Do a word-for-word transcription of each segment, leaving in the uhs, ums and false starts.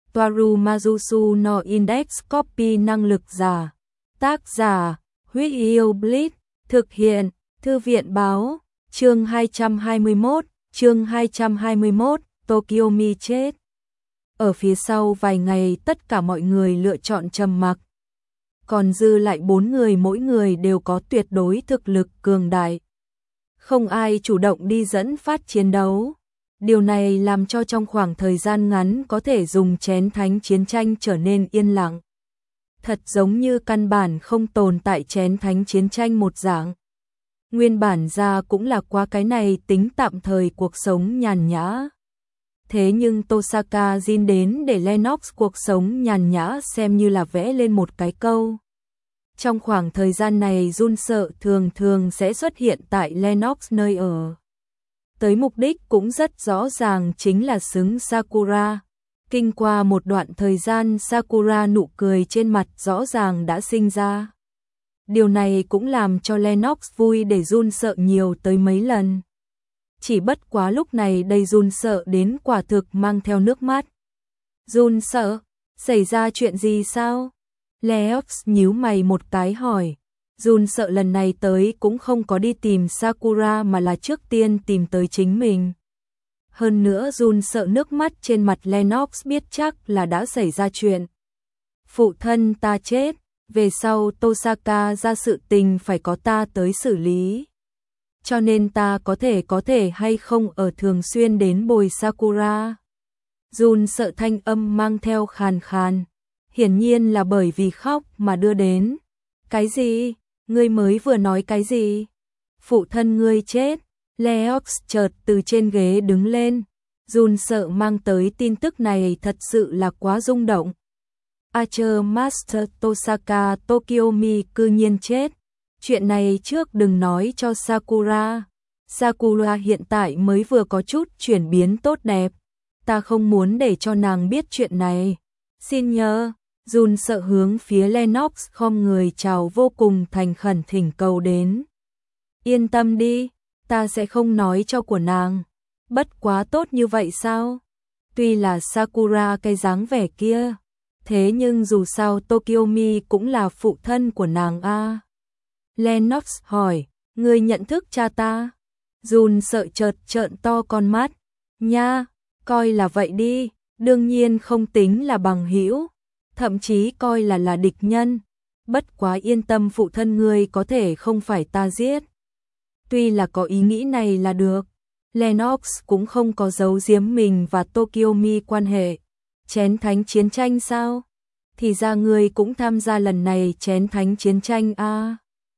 Toaru Majusu no Index Copy năng lực giả. Tác giả, Huyết Yêu Blitz, thực hiện, Thư viện báo, chương hai trăm hai mươi mốt, chương hai trăm hai mươi mốt, Tokyomi chết. Ở phía sau vài ngày tất cả mọi người lựa chọn trầm mặc. Còn dư lại bốn người mỗi người đều có tuyệt đối thực lực cường đại. Không ai chủ động đi dẫn phát chiến đấu. Điều này làm cho trong khoảng thời gian ngắn có thể dùng chén thánh chiến tranh trở nên yên lặng. Thật giống như căn bản không tồn tại chén thánh chiến tranh một dạng. Nguyên bản ra cũng là qua cái này tính tạm thời cuộc sống nhàn nhã. Thế nhưng Tosaka Jin đến để Lennox cuộc sống nhàn nhã xem như là vẽ lên một cái câu. Trong khoảng thời gian này Jun sợ thường thường sẽ xuất hiện tại Lennox nơi ở. Tới mục đích cũng rất rõ ràng chính là xứng Sakura. Kinh qua một đoạn thời gian Sakura nụ cười trên mặt rõ ràng đã sinh ra. Điều này cũng làm cho Lennox vui để Jun sợ nhiều tới mấy lần. Chỉ bất quá lúc này đây Jun sợ đến quả thực mang theo nước mắt. Jun sợ, xảy ra chuyện gì sao? Lennox nhíu mày một cái hỏi. Jun sợ lần này tới cũng không có đi tìm Sakura mà là trước tiên tìm tới chính mình. Hơn nữa Jun sợ nước mắt trên mặt Lennox biết chắc là đã xảy ra chuyện. Phụ thân ta chết, về sau Tosaka ra sự tình phải có ta tới xử lý. Cho nên ta có thể có thể hay không ở thường xuyên đến bồi Sakura. Jun sợ thanh âm mang theo khàn khàn. Hiển nhiên là bởi vì khóc mà đưa đến. Cái gì? Ngươi mới vừa nói cái gì? Phụ thân ngươi chết. Lennox chợt từ trên ghế đứng lên. Jun sợ mang tới tin tức này thật sự là quá rung động. Archer Master Tosaka Tokyomi cư nhiên chết. Chuyện này trước đừng nói cho Sakura. Sakura hiện tại mới vừa có chút chuyển biến tốt đẹp. Ta không muốn để cho nàng biết chuyện này. Xin nhớ. Jun sợ hướng phía Lennox khom người chào vô cùng thành khẩn thỉnh cầu đến. Yên tâm đi, ta sẽ không nói cho của nàng. Bất quá tốt như vậy sao? Tuy là Sakura cái dáng vẻ kia, thế nhưng dù sao Tokyomi cũng là phụ thân của nàng a. À. Lennox hỏi, ngươi nhận thức cha ta? Jun sợ chợt trợn to con mắt. Nha, coi là vậy đi, đương nhiên không tính là bằng hữu. Thậm chí coi là là địch nhân. Bất quá yên tâm phụ thân ngươi có thể không phải ta giết. Tuy là có ý nghĩ này là được. Lennox cũng không có giấu giếm mình và Tokyomi quan hệ. Chén thánh chiến tranh sao? Thì ra ngươi cũng tham gia lần này chén thánh chiến tranh a. À.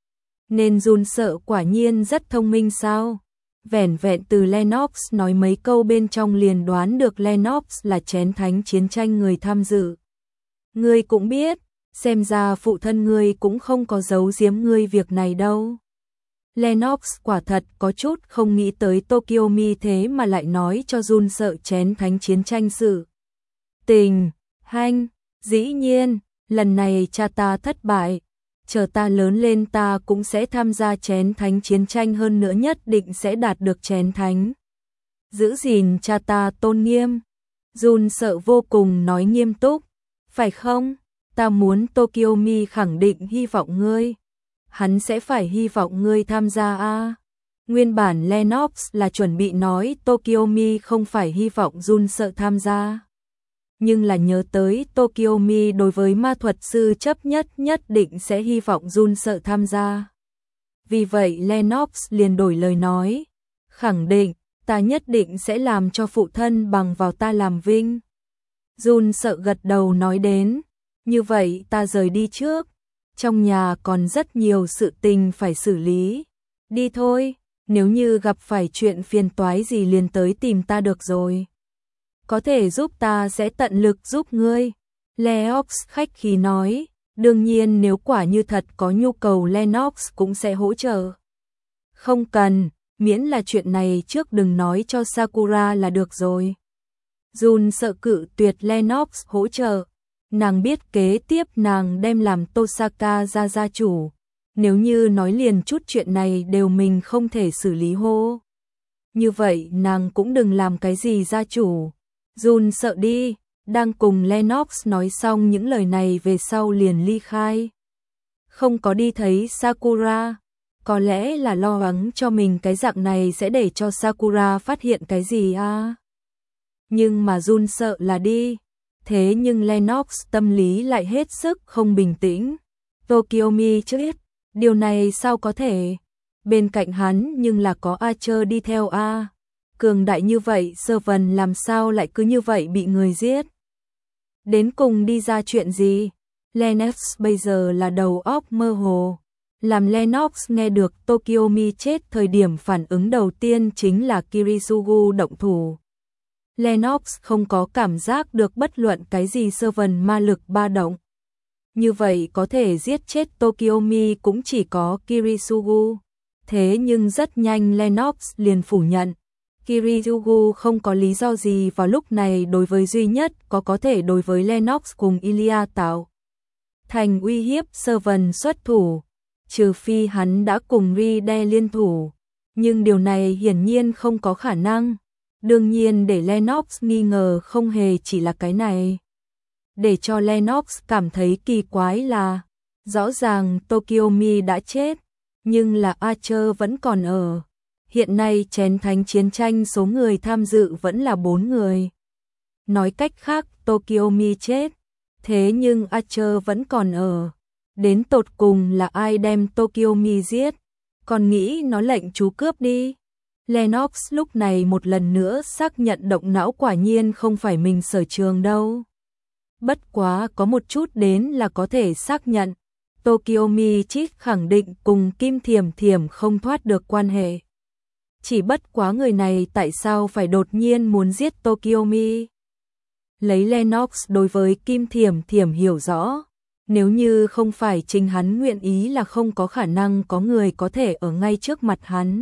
Nên Jun sợ quả nhiên rất thông minh sao? Vẻn vẹn từ Lennox nói mấy câu bên trong liền đoán được Lennox là chén thánh chiến tranh người tham dự. Ngươi cũng biết, xem ra phụ thân ngươi cũng không có giấu giếm ngươi việc này đâu. Lennox quả thật có chút không nghĩ tới Tokyomi thế mà lại nói cho Jun sợ chén thánh chiến tranh sự. Tình, hanh, dĩ nhiên, lần này cha ta thất bại, chờ ta lớn lên ta cũng sẽ tham gia chén thánh chiến tranh hơn nữa nhất định sẽ đạt được chén thánh. Giữ gìn cha ta tôn nghiêm. Jun sợ vô cùng nói nghiêm túc. Phải không? Ta muốn Tokyomi khẳng định hy vọng ngươi. Hắn sẽ phải hy vọng ngươi tham gia a. À. Nguyên bản Lennox là chuẩn bị nói Tokyomi không phải hy vọng Jun sợ tham gia. Nhưng là nhớ tới Tokyomi đối với ma thuật sư chấp nhất nhất định sẽ hy vọng Jun sợ tham gia. Vì vậy Lennox liền đổi lời nói. Khẳng định, ta nhất định sẽ làm cho phụ thân bằng vào ta làm vinh. Jun sợ gật đầu nói đến, như vậy ta rời đi trước, trong nhà còn rất nhiều sự tình phải xử lý. Đi thôi, nếu như gặp phải chuyện phiền toái gì liền tới tìm ta được rồi. Có thể giúp ta sẽ tận lực giúp ngươi. Lennox khách khí nói, đương nhiên nếu quả như thật có nhu cầu Lennox cũng sẽ hỗ trợ. Không cần, miễn là chuyện này trước đừng nói cho Sakura là được rồi. Jun sợ cự tuyệt Lennox hỗ trợ. Nàng biết kế tiếp nàng đem làm Tosaka ra gia chủ. Nếu như nói liền chút chuyện này đều mình không thể xử lý hô. Như vậy nàng cũng đừng làm cái gì gia chủ. Jun sợ đi, đang cùng Lennox nói xong những lời này về sau liền ly khai. Không có đi thấy Sakura, có lẽ là lo lắng cho mình cái dạng này sẽ để cho Sakura phát hiện cái gì à. Nhưng mà Jun sợ là đi, thế nhưng Lennox tâm lý lại hết sức không bình tĩnh. Tokiomi chết, điều này sao có thể? Bên cạnh hắn nhưng là có Archer đi theo a. Cường đại như vậy, Servant làm sao lại cứ như vậy bị người giết? Đến cùng đi ra chuyện gì? Lennox bây giờ là đầu óc mơ hồ. Làm Lennox nghe được Tokiomi chết, thời điểm phản ứng đầu tiên chính là Kirisugu động thủ. Lennox không có cảm giác được bất luận cái gì Servant ma lực ba động. Như vậy có thể giết chết Tokiomi cũng chỉ có Kirisugu. Thế nhưng rất nhanh Lennox liền phủ nhận. Kirisugu không có lý do gì vào lúc này đối với duy nhất có có thể đối với Lennox cùng Ilya tạo thành uy hiếp Servant xuất thủ, trừ phi hắn đã cùng Ride liên thủ, nhưng điều này hiển nhiên không có khả năng. Đương nhiên để Lennox nghi ngờ không hề chỉ là cái này. Để cho Lennox cảm thấy kỳ quái là, rõ ràng Tokiomi đã chết, nhưng là Archer vẫn còn ở. Hiện nay chén thánh chiến tranh số người tham dự vẫn là bốn người. Nói cách khác Tokiomi chết, thế nhưng Archer vẫn còn ở. Đến tột cùng là ai đem Tokiomi giết? Còn nghĩ nó lệnh chú cướp đi. Lennox lúc này một lần nữa xác nhận động não quả nhiên không phải mình sở trường đâu. Bất quá có một chút đến là có thể xác nhận. Tokiomi chít khẳng định cùng Kim Thiểm Thiểm không thoát được quan hệ. Chỉ bất quá người này tại sao phải đột nhiên muốn giết Tokiomi? Lấy Lennox đối với Kim Thiểm Thiểm hiểu rõ, nếu như không phải chính hắn nguyện ý là không có khả năng có người có thể ở ngay trước mặt hắn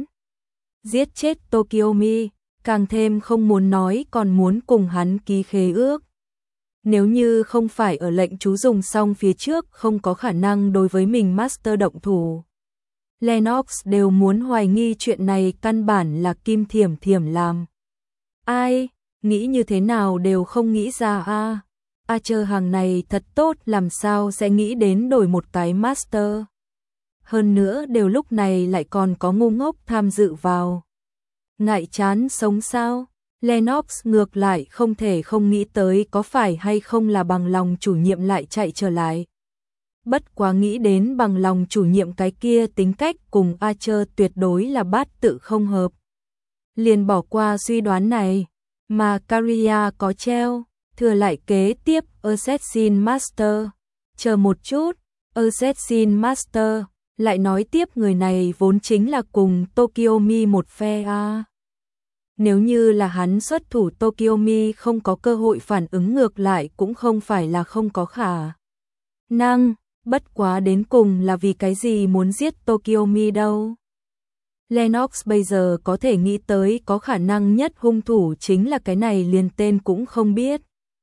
giết chết Tokiomi, càng thêm không muốn nói còn muốn cùng hắn ký khế ước. Nếu như không phải ở lệnh chú dùng xong phía trước không có khả năng đối với mình Master động thủ. Lennox đều muốn hoài nghi chuyện này căn bản là Kim Thiểm Thiểm làm. Ai, nghĩ như thế nào đều không nghĩ ra a. Archer hàng này thật tốt, làm sao sẽ nghĩ đến đổi một cái Master. Hơn nữa đều lúc này lại còn có ngu ngốc tham dự vào. Ngại chán sống sao? Lennox ngược lại không thể không nghĩ tới có phải hay không là bằng lòng chủ nhiệm lại chạy trở lại. Bất quá nghĩ đến bằng lòng chủ nhiệm cái kia tính cách cùng Archer tuyệt đối là bát tự không hợp. Liền bỏ qua suy đoán này, mà Caria có treo, thừa lại kế tiếp Assassin Master. Chờ một chút, Assassin Master, lại nói tiếp người này vốn chính là cùng Tokiomi một phe a. Nếu như là hắn xuất thủ, Tokiomi không có cơ hội phản ứng, ngược lại cũng không phải là không có khả năng. Bất quá đến cùng là vì cái gì muốn giết Tokiomi đâu. Lennox bây giờ có thể nghĩ tới có khả năng nhất hung thủ chính là cái này, liền tên cũng không biết.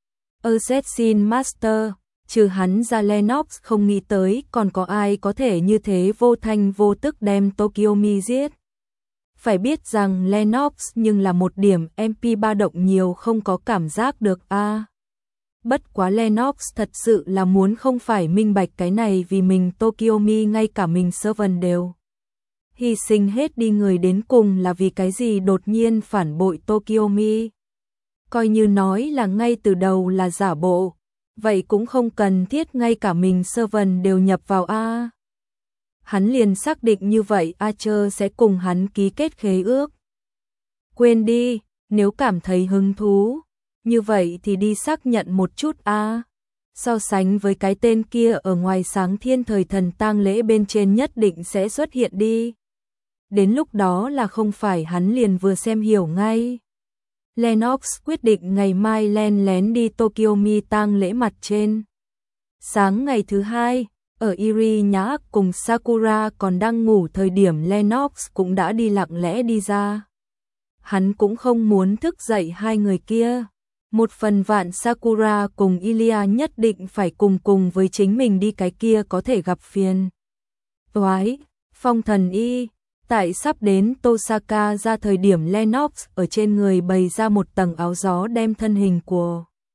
Assassin Master, trừ hắn ra Lennox không nghĩ tới còn có ai có thể như thế vô thanh vô tức đem Tokiomi giết. Phải biết rằng Lennox nhưng là một điểm em pê ba động nhiều không có cảm giác được a. À. Bất quá Lennox thật sự là muốn không phải minh bạch cái này, vì mình Tokiomi ngay cả mình Servant đều hy sinh hết đi, người đến cùng là vì cái gì đột nhiên phản bội Tokiomi. Coi như nói là ngay từ đầu là giả bộ, vậy cũng không cần thiết ngay cả mình Servant đều nhập vào a. Hắn liền xác định như vậy Archer sẽ cùng hắn ký kết khế ước. Quên đi, nếu cảm thấy hứng thú, như vậy thì đi xác nhận một chút a. So sánh với cái tên kia ở ngoài sáng thiên thời thần tang lễ bên trên nhất định sẽ xuất hiện đi. Đến lúc đó là không phải hắn liền vừa xem hiểu ngay. Lennox quyết định ngày mai len lén đi Tokiomi tang lễ mặt trên. Sáng ngày thứ hai, ở Iri nhã cùng Sakura còn đang ngủ thời điểm, Lennox cũng đã đi lặng lẽ đi ra. Hắn cũng không muốn thức dậy hai người kia. Một phần vạn Sakura cùng Ilya nhất định phải cùng cùng với chính mình đi, cái kia có thể gặp phiền toái. Phong thần y, tại sắp đến Tosaka ra thời điểm, Lennox ở trên người bày ra một tầng áo gió đem thân hình của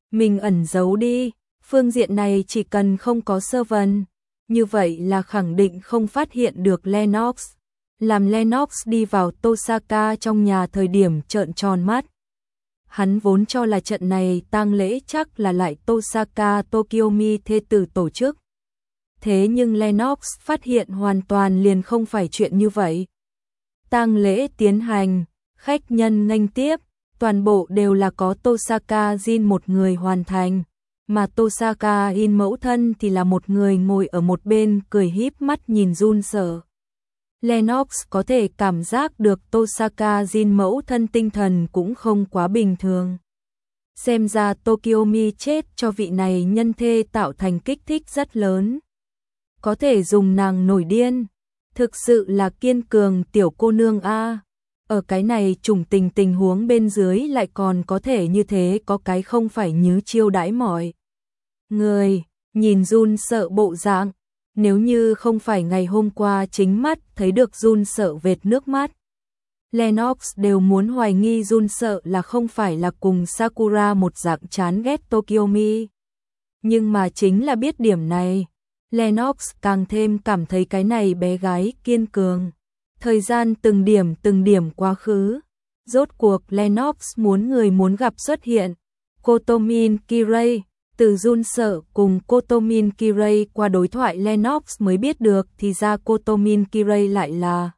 Mình ẩn giấu đi, phương diện này chỉ cần không có servant, như vậy là khẳng định không phát hiện được Lennox. Làm Lennox đi vào Tosaka trong nhà thời điểm trợn tròn mắt. Hắn vốn cho là trận này tang lễ chắc là lại Tosaka Tokyomi thê tử tổ chức. Thế nhưng Lennox phát hiện hoàn toàn liền không phải chuyện như vậy. Tang lễ tiến hành, khách nhân nghênh tiếp, toàn bộ đều là có Tosaka Jin một người hoàn thành, mà Tosaka In mẫu thân thì là một người ngồi ở một bên cười híp mắt nhìn run sợ. Lennox có thể cảm giác được Tosaka Jin mẫu thân tinh thần cũng không quá bình thường. Xem ra Tokyomi chết cho vị này nhân thê tạo thành kích thích rất lớn. Có thể dùng nàng nổi điên. Thực sự là kiên cường tiểu cô nương a. Ở cái này trùng tình tình huống bên dưới lại còn có thể như thế, có cái không phải như chiêu đãi mọi người, nhìn run sợ bộ dạng. Nếu như không phải ngày hôm qua chính mắt thấy được run sợ vệt nước mắt, Lennox đều muốn hoài nghi run sợ là không phải là cùng Sakura một dạng chán ghét Tokyomi. Nhưng mà chính là biết điểm này, Lennox càng thêm cảm thấy cái này bé gái kiên cường. Thời gian từng điểm từng điểm quá khứ, rốt cuộc Lennox muốn người muốn gặp xuất hiện. Kotomin Kirei, từ run sợ cùng Kotomin Kirei qua đối thoại Lennox mới biết được thì ra Kotomin Kirei lại là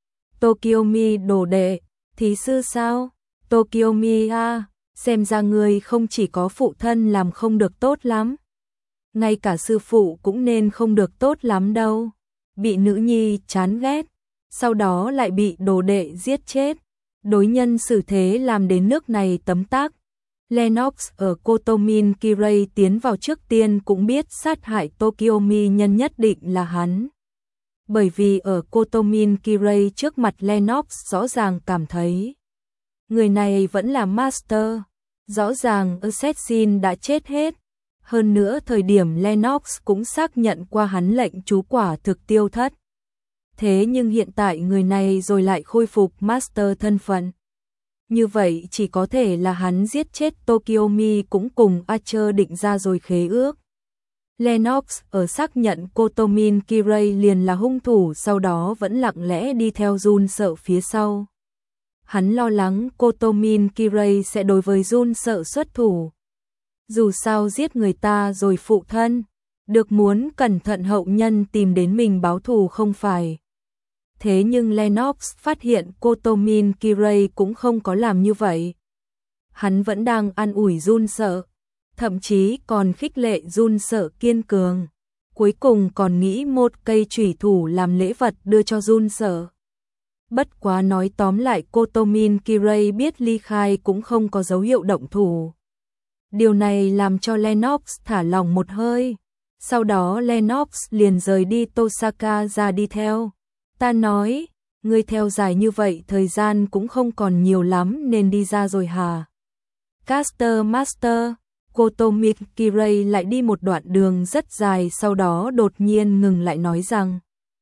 Tokyomi đồ đệ, thí sư sao? Tokyomi a, xem ra người không chỉ có phụ thân làm không được tốt lắm, ngay cả sư phụ cũng nên không được tốt lắm đâu. Bị nữ nhi chán ghét, sau đó lại bị đồ đệ giết chết, đối nhân xử thế làm đến nước này tấm tắc. Lennox ở Kotomin Kirei tiến vào trước tiên cũng biết sát hại Tokyomi nhân nhất định là hắn. Bởi vì ở Kotomin Kirei trước mặt Lennox rõ ràng cảm thấy người này vẫn là master, rõ ràng assassin đã chết hết. Hơn nữa thời điểm Lennox cũng xác nhận qua hắn lệnh chú quả thực tiêu thất. Thế nhưng hiện tại người này rồi lại khôi phục master thân phận. Như vậy chỉ có thể là hắn giết chết Tokyomi cũng cùng Archer định ra rồi khế ước. Lennox ở xác nhận Kotomin Kirei liền là hung thủ, sau đó vẫn lặng lẽ đi theo run sợ phía sau. Hắn lo lắng Kotomin Kirei sẽ đối với run sợ xuất thủ. Dù sao giết người ta rồi phụ thân, được muốn cẩn thận hậu nhân tìm đến mình báo thù không phải. Thế nhưng Lennox phát hiện Kotomin Kirei cũng không có làm như vậy. Hắn vẫn đang an ủi run sợ, thậm chí còn khích lệ run sợ kiên cường. Cuối cùng còn nghĩ một cây chủy thủ làm lễ vật đưa cho run sợ. Bất quá nói tóm lại Kotomin Kirei biết ly khai cũng không có dấu hiệu động thủ. Điều này làm cho Lennox thả lòng một hơi. Sau đó Lennox liền rời đi Tosaka ra đi theo. Ta nói, ngươi theo dài như vậy thời gian cũng không còn nhiều lắm nên đi ra rồi hả? Caster Master, Kotomin Kirei lại đi một đoạn đường rất dài, sau đó đột nhiên ngừng lại nói rằng: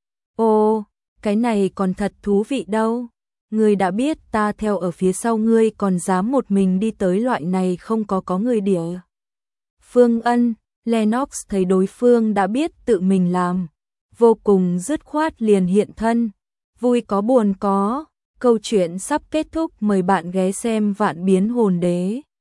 Ô, cái này còn thật thú vị đâu. Ngươi đã biết ta theo ở phía sau ngươi còn dám một mình đi tới loại này không có có người địa. Phương Ân, Lennox thấy đối phương đã biết tự mình làm, vô cùng dứt khoát liền hiện thân. Vui có buồn có, câu chuyện sắp kết thúc, mời bạn ghé xem Vạn Biến Hồn Đế.